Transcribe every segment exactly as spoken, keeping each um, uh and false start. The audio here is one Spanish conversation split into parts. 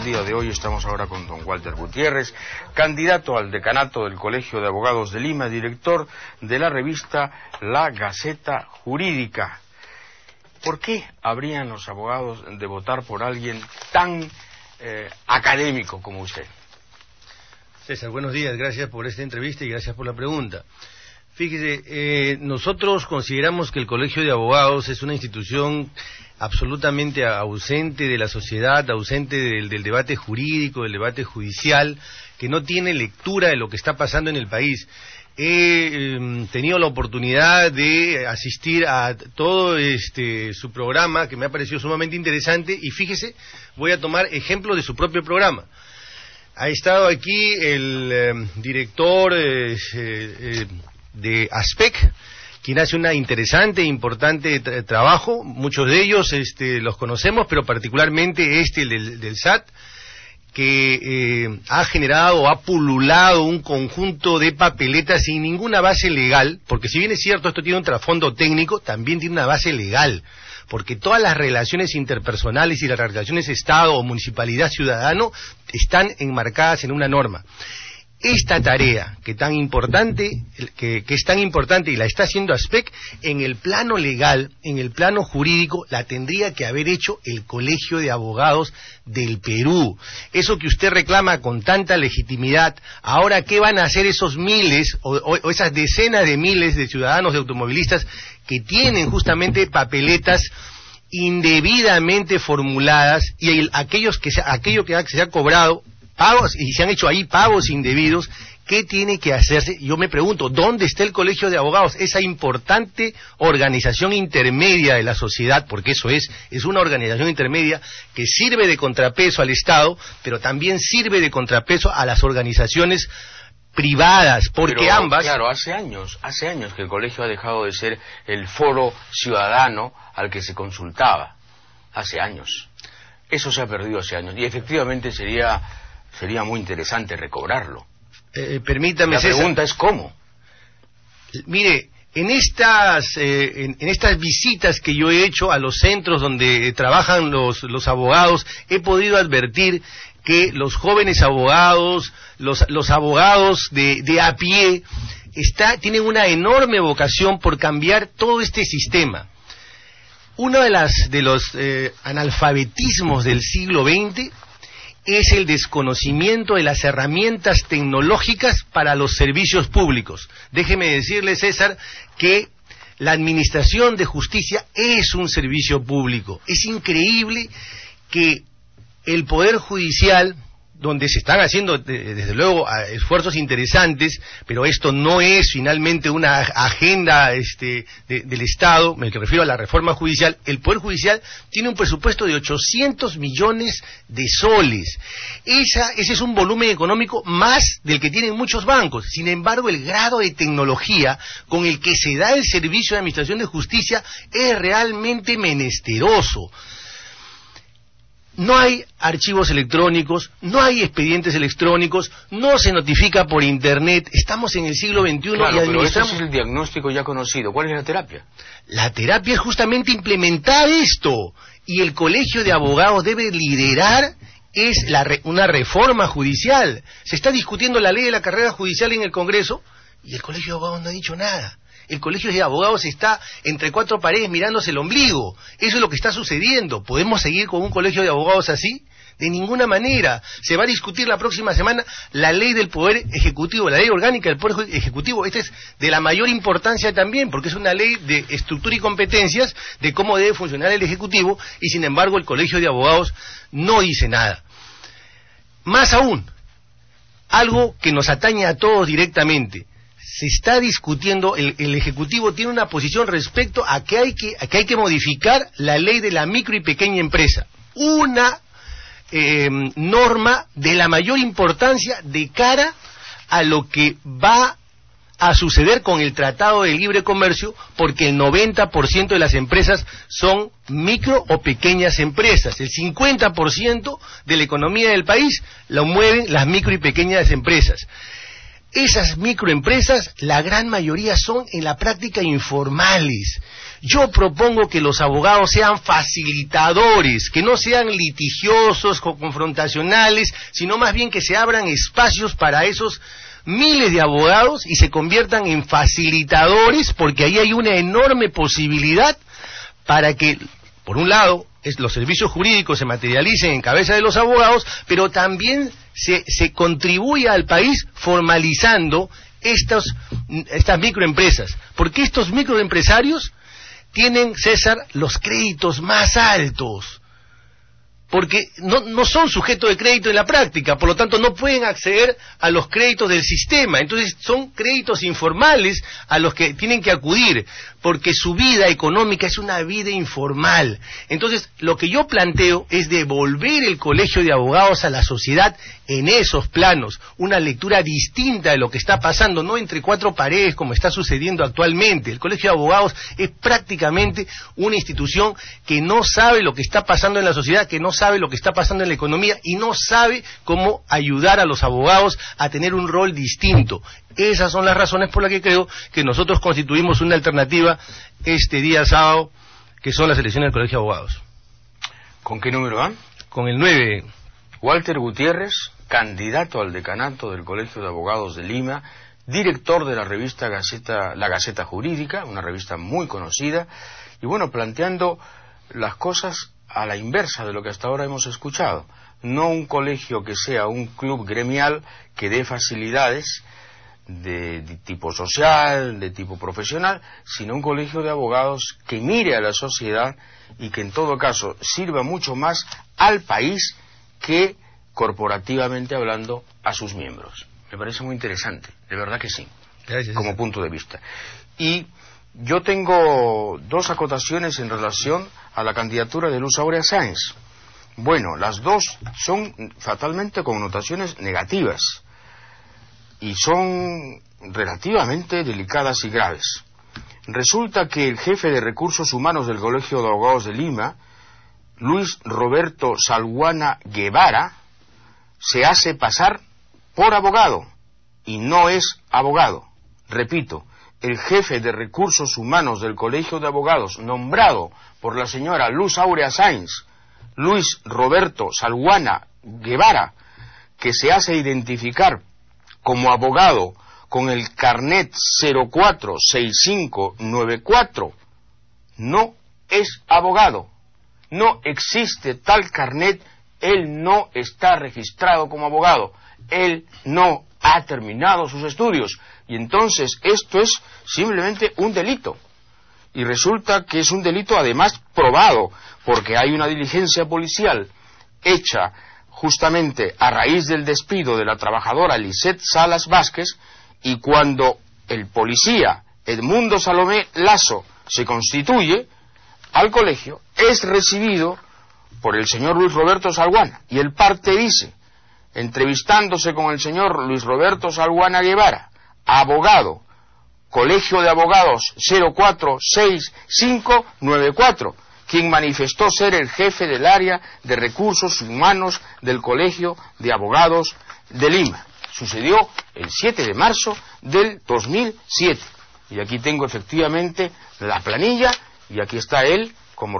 el día de hoy. Estamos ahora con don Walter Gutiérrez, candidato al decanato del Colegio de Abogados de Lima, director de la revista La Gaceta Jurídica. ¿Por qué habrían los abogados de votar por alguien tan eh, académico como usted? César, buenos días, gracias por esta entrevista y gracias por la pregunta. Fíjese, eh, nosotros consideramos que el Colegio de Abogados es una institución absolutamente ausente de la sociedad, ausente del, del debate jurídico, del debate judicial, que no tiene lectura de lo que está pasando en el país. He eh, tenido la oportunidad de asistir a todo este su programa, que me ha parecido sumamente interesante, y fíjese, voy a tomar ejemplo de su propio programa. Ha estado aquí el eh, director eh, eh, de ASPEC, quien hace una interesante e importante tra trabajo. Muchos de ellos este, los conocemos, pero particularmente este, el del, del S A T, que eh, ha generado, ha pululado un conjunto de papeletas sin ninguna base legal, porque si bien es cierto esto tiene un trasfondo técnico, también tiene una base legal, porque todas las relaciones interpersonales y las relaciones Estado o municipalidad-ciudadano están enmarcadas en una norma. Esta tarea, que tan importante, que, que es tan importante y la está haciendo ASPEC, en el plano legal, en el plano jurídico, la tendría que haber hecho el Colegio de Abogados del Perú. Eso que usted reclama con tanta legitimidad, ahora, ¿qué van a hacer esos miles o, o, o esas decenas de miles de ciudadanos, de automovilistas, que tienen justamente papeletas indebidamente formuladas, y el, aquellos que se, aquello que se ha cobrado pagos, y se han hecho ahí pagos indebidos? ¿Qué tiene que hacerse? Yo me pregunto, ¿dónde está el Colegio de Abogados? Esa importante organización intermedia de la sociedad, porque eso es, es una organización intermedia que sirve de contrapeso al Estado, pero también sirve de contrapeso a las organizaciones privadas, porque pero, ambas... Claro, hace años, hace años que el colegio ha dejado de ser el foro ciudadano al que se consultaba. Hace años. Eso se ha perdido hace años, y efectivamente sería... sería muy interesante recobrarlo. Eh, permítame, La César. pregunta es ¿cómo? Mire, en estas eh, en, en estas visitas que yo he hecho a los centros donde eh, trabajan los, los abogados, he podido advertir que los jóvenes abogados, los, los abogados de, de a pie, está, tienen una enorme vocación por cambiar todo este sistema. Uno de, las, de los eh, analfabetismos del siglo veinte es el desconocimiento de las herramientas tecnológicas para los servicios públicos. Déjeme decirle, César, que la administración de justicia es un servicio público. Es increíble que el Poder Judicial, donde se están haciendo, desde luego, esfuerzos interesantes, pero esto no es finalmente una agenda este, de, del Estado, me refiero a la reforma judicial. El Poder Judicial tiene un presupuesto de ochocientos millones de soles. Esa, ese es un volumen económico más del que tienen muchos bancos. Sin embargo, el grado de tecnología con el que se da el servicio de administración de justicia es realmente menesteroso. No hay archivos electrónicos, no hay expedientes electrónicos, no se notifica por internet. Estamos en el siglo veintiuno, claro, y administramos... pero ese es el diagnóstico ya conocido. ¿Cuál es la terapia? La terapia es justamente implementar esto, y el Colegio de Abogados debe liderar es la re... una reforma judicial. Se está discutiendo la ley de la carrera judicial en el Congreso y el Colegio de Abogados no ha dicho nada. El Colegio de Abogados está entre cuatro paredes mirándose el ombligo. Eso es lo que está sucediendo. ¿Podemos seguir con un Colegio de Abogados así? De ninguna manera. Se va a discutir la próxima semana la ley del Poder Ejecutivo, la ley orgánica del Poder Ejecutivo. Esta es de la mayor importancia también, porque es una ley de estructura y competencias de cómo debe funcionar el Ejecutivo, y sin embargo el Colegio de Abogados no dice nada. Más aún, algo que nos atañe a todos directamente. Se está discutiendo, el, el Ejecutivo tiene una posición respecto a que, hay que, a que hay que modificar la ley de la micro y pequeña empresa. Una eh, norma de la mayor importancia de cara a lo que va a suceder con el Tratado de Libre Comercio, porque el noventa por ciento de las empresas son micro o pequeñas empresas. El cincuenta por ciento de la economía del país lo mueven las micro y pequeñas empresas. esas microempresas, la gran mayoría son en la práctica informales. Yo propongo que los abogados sean facilitadores, que no sean litigiosos, confrontacionales, sino más bien que se abran espacios para esos miles de abogados y se conviertan en facilitadores, porque ahí hay una enorme posibilidad para que, por un lado, es, los servicios jurídicos se materialicen en cabeza de los abogados, pero también se, se contribuya al país formalizando estos, estas microempresas, porque estos microempresarios tienen, César, los créditos más altos, porque no, no son sujetos de crédito en la práctica, por lo tanto no pueden acceder a los créditos del sistema, entonces son créditos informales a los que tienen que acudir, porque su vida económica es una vida informal. Entonces lo que yo planteo es devolver el colegio de abogados a la sociedad en esos planos, una lectura distinta de lo que está pasando, no entre cuatro paredes como está sucediendo actualmente. El colegio de abogados es prácticamente una institución que no sabe lo que está pasando en la sociedad, que no sabe lo que está pasando en la economía y no sabe cómo ayudar a los abogados a tener un rol distinto. Esas son las razones por las que creo que nosotros constituimos una alternativa este día sábado, que son las elecciones del Colegio de Abogados. ¿Con qué número van? Con el nueve. Walter Gutiérrez, candidato al decanato del Colegio de Abogados de Lima, director de la revista Gaceta, La Gaceta Jurídica, una revista muy conocida, y bueno, planteando las cosas a la inversa de lo que hasta ahora hemos escuchado. No un colegio que sea un club gremial que dé facilidades de, de tipo social, de tipo profesional, sino un colegio de abogados que mire a la sociedad y que en todo caso sirva mucho más al país que corporativamente hablando a sus miembros. Me parece muy interesante, de verdad que sí, Gracias, como punto de vista. Y yo tengo dos acotaciones en relación a la candidatura de Luz Áurea Sáenz. Bueno, las dos son fatalmente connotaciones negativas y son relativamente delicadas y graves. Resulta que el jefe de recursos humanos del Colegio de Abogados de Lima, Luis Roberto Salguana Guevara, se hace pasar por abogado y no es abogado. Repito, el jefe de recursos humanos del Colegio de Abogados, nombrado por la señora Luz Áurea Sáenz, Luis Roberto Salguana Guevara, que se hace identificar como abogado con el carnet cero cuatro seis cinco nueve cuatro, no es abogado. No existe tal carnet, él no está registrado como abogado, él no ha terminado sus estudios, y entonces esto es simplemente un delito. Y resulta que es un delito además probado, porque hay una diligencia policial hecha justamente a raíz del despido de la trabajadora Lisette Salas Vázquez, y cuando el policía Edmundo Salomé Lazo se constituye al colegio, es recibido por el señor Luis Roberto Salguana, y el parte dice, entrevistándose con el señor Luis Roberto Salguana Guevara, abogado, Colegio de Abogados cero cuatro seis cinco nueve cuatro, quien manifestó ser el jefe del área de recursos humanos del Colegio de Abogados de Lima. Sucedió el siete de marzo del dos mil siete. Y aquí tengo efectivamente la planilla, y aquí está él como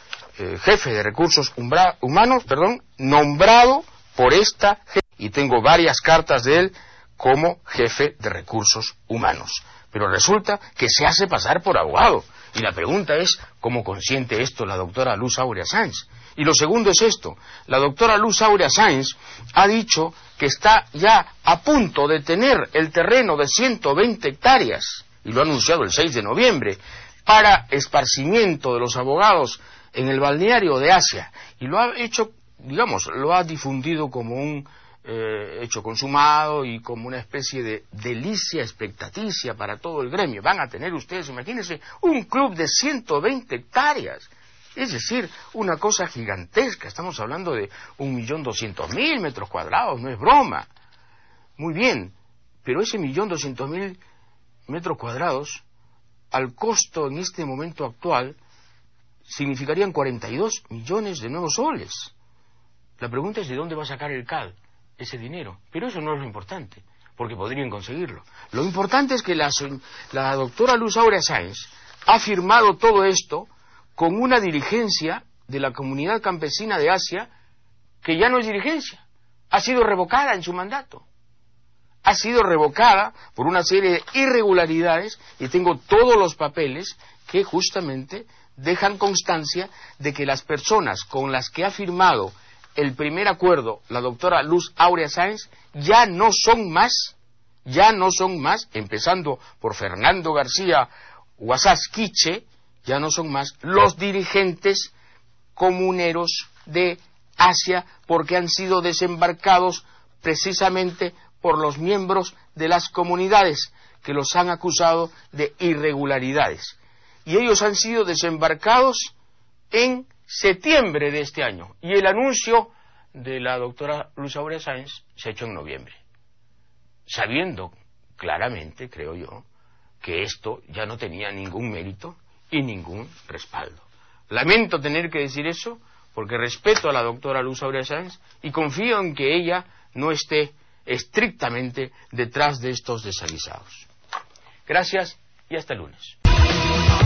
eh, jefe de recursos umbra, humanos, perdón, nombrado por esta jefe, y tengo varias cartas de él como jefe de recursos humanos. Pero resulta que se hace pasar por abogado. Y la pregunta es, ¿cómo consiente esto la doctora Luz Áurea Sáenz? Y lo segundo es esto, la doctora Luz Áurea Sáenz ha dicho que está ya a punto de tener el terreno de ciento veinte hectáreas, y lo ha anunciado el seis de noviembre, para esparcimiento de los abogados en el balneario de Asia. Y lo ha hecho, digamos, lo ha difundido como un Eh, hecho consumado y como una especie de delicia expectaticia para todo el gremio. Van a tener ustedes, imagínense, un club de ciento veinte hectáreas, es decir, una cosa gigantesca. Estamos hablando de un millón doscientos mil metros cuadrados, no es broma. Muy bien, pero ese millón doscientos mil metros cuadrados, al costo en este momento actual, significarían cuarenta y dos millones de nuevos soles. La pregunta es de dónde va a sacar el C A D ese dinero, pero eso no es lo importante. porque podrían conseguirlo. Lo importante es que la, la doctora Luz Áurea Sáenz ha firmado todo esto con una dirigencia de la comunidad campesina de Asia que ya no es dirigencia, ha sido revocada en su mandato. Ha sido revocada por una serie de irregularidades y tengo todos los papeles que justamente dejan constancia de que las personas con las que ha firmado el primer acuerdo la doctora Luz Áurea Sáenz ya no son más, ya no son más, empezando por Fernando García Huasás Quiche, ya no son más los dirigentes comuneros de Asia porque han sido desembarcados precisamente por los miembros de las comunidades que los han acusado de irregularidades. Y ellos han sido desembarcados en septiembre de este año. Y el anuncio de la doctora Luz Áurea Sáenz se ha hecho en noviembre. Sabiendo claramente, creo yo, que esto ya no tenía ningún mérito y ningún respaldo. Lamento tener que decir eso porque respeto a la doctora Luz Áurea Sáenz y confío en que ella no esté estrictamente detrás de estos desaguisados. Gracias y hasta el lunes.